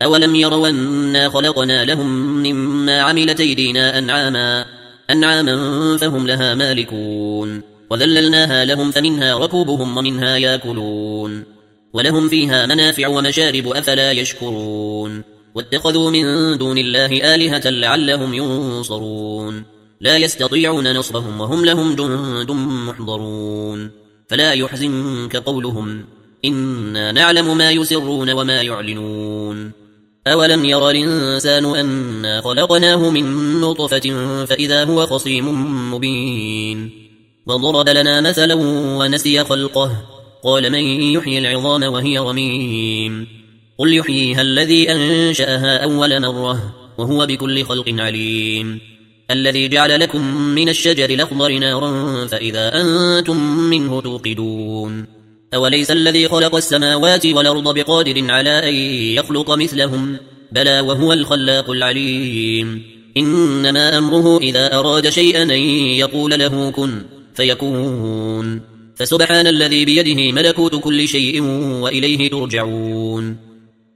أولم يروا أنا خلقنا لهم مما عملت أيدينا أنعاما فهم لها مالكون وذللناها لهم فمنها ركوبهم ومنها يأكلون ولهم فيها منافع ومشارب أفلا يشكرون واتخذوا من دون الله آلهة لعلهم ينصرون لا يستطيعون نصرهم وهم لهم جند محضرون فلا يحزنك قولهم إنا نعلم ما يسرون وما يعلنون أولم ير الإنسان أنا خلقناه من نطفة فإذا هو خصيم مبين وضرب لنا مثلا ونسي خلقه قال من يحيي العظام وهي رميم قل يحييها الذي أنشأها أول مرة وهو بكل خلق عليم الذي جعل لكم من الشجر الأخضر نارا فإذا أنتم منه توقدون أوليس الذي خلق السماوات والأرض بقادر على أن يخلق مثلهم بلى وهو الخلاق العليم إنما أمره إذا أراد شيئا أن يقول له كن فيكون فسبحان الذي بيده ملكوت كل شيء وإليه ترجعون